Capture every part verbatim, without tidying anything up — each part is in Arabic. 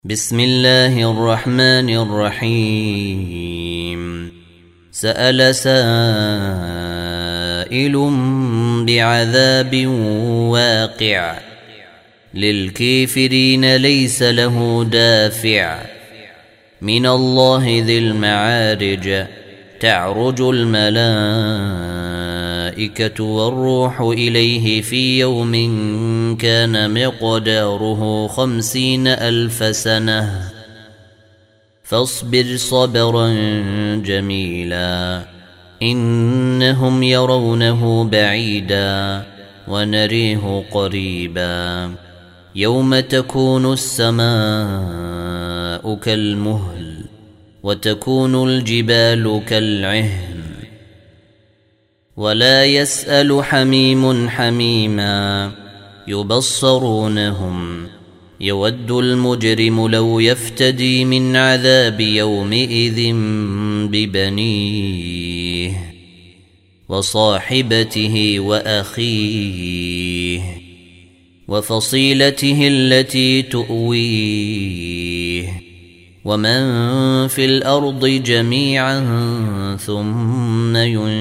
بسم الله الرحمن الرحيم. سأل سائل بعذاب واقع للكافرين ليس له دافع من الله ذي المعارج. تعرج الملائكة والروح إليه في يوم كان مقداره خمسين ألف سنة فاصبر صبرا جميلا إنهم يرونه بعيدا ونريه قريبا يوم تكون السماء كالمهل وتكون الجبال كالعهن ولا يسأل حميم حميما يبصرونهم يود المجرم لو يفتدي من عذاب يومئذ ببنيه وصاحبته وأخيه وفصيلته التي تؤويه ومن في الأرض جميعا ثم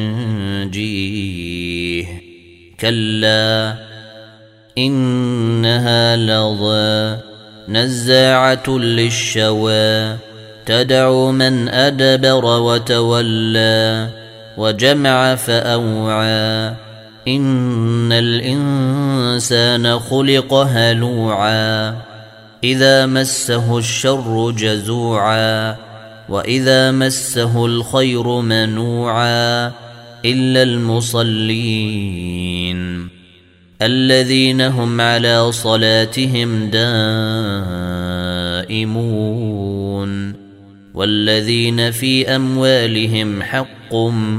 ينجيه كلا إنها لظى نزاعة للشوى تدعو من أدبر وتولى وجمع فأوعى إن الإنسان خلق هلوعا إذا مسه الشر جزوعا وإذا مسه الخير منوعا إلا المصلين الذين هم على صلاتهم دائمون والذين في أموالهم حق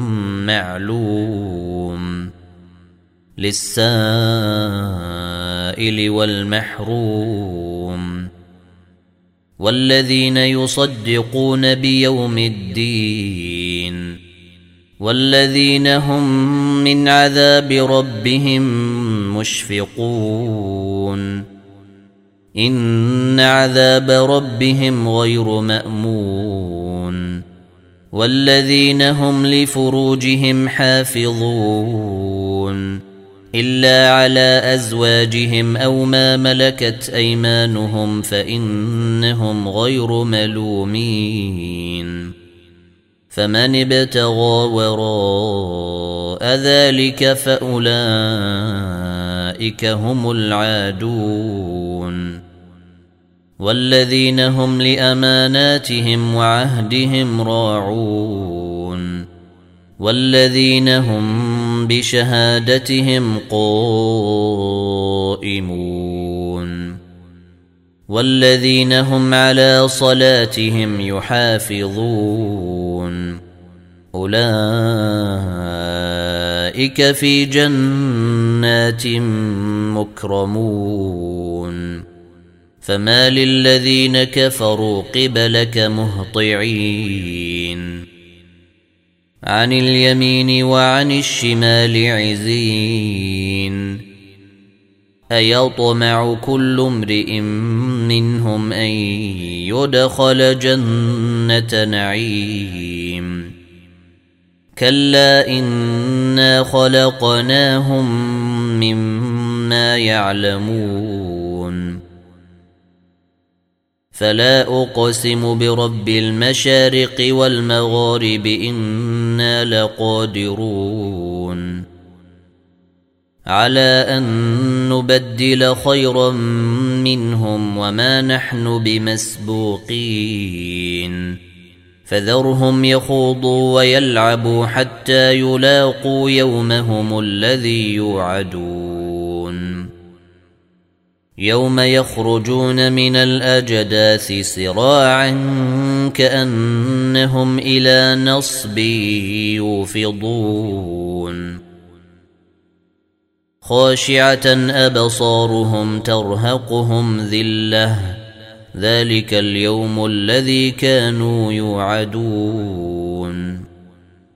معلوم للسائل والمحروم والذين يصدقون بيوم الدين والذين هم من عذاب ربهم مشفقون إن عذاب ربهم غير مأمون والذين هم لفروجهم حافظون إلا على أزواجهم أو ما ملكت أيمانهم فإنهم غير ملومين فمن ابتغى وراء ذلك فأولئك هم العادون والذين هم لأماناتهم وعهدهم راعون والذين هم بشهادتهم قائمون والذين هم على صلاتهم يحافظون أولئك في جنات مكرمون فما للذين كفروا قبلك مهطعين عن اليمين وعن الشمال عزين أيطمع كل امرئ منهم أن يدخل جنة نعيم كلا إنا خلقناهم مما يعلمون فلا أقسم برب المشارق والمغارب إنا لقادرون على أن نبدل خيرا منهم وما نحن بمسبوقين فذرهم يخوضوا ويلعبوا حتى يلاقوا يومهم الذي يوعدون يوم يخرجون من الأجداث سراعا كأنهم إلى نصب يوفضون خاشعة أبصارهم ترهقهم ذلة ذلك اليوم الذي كانوا يوعدون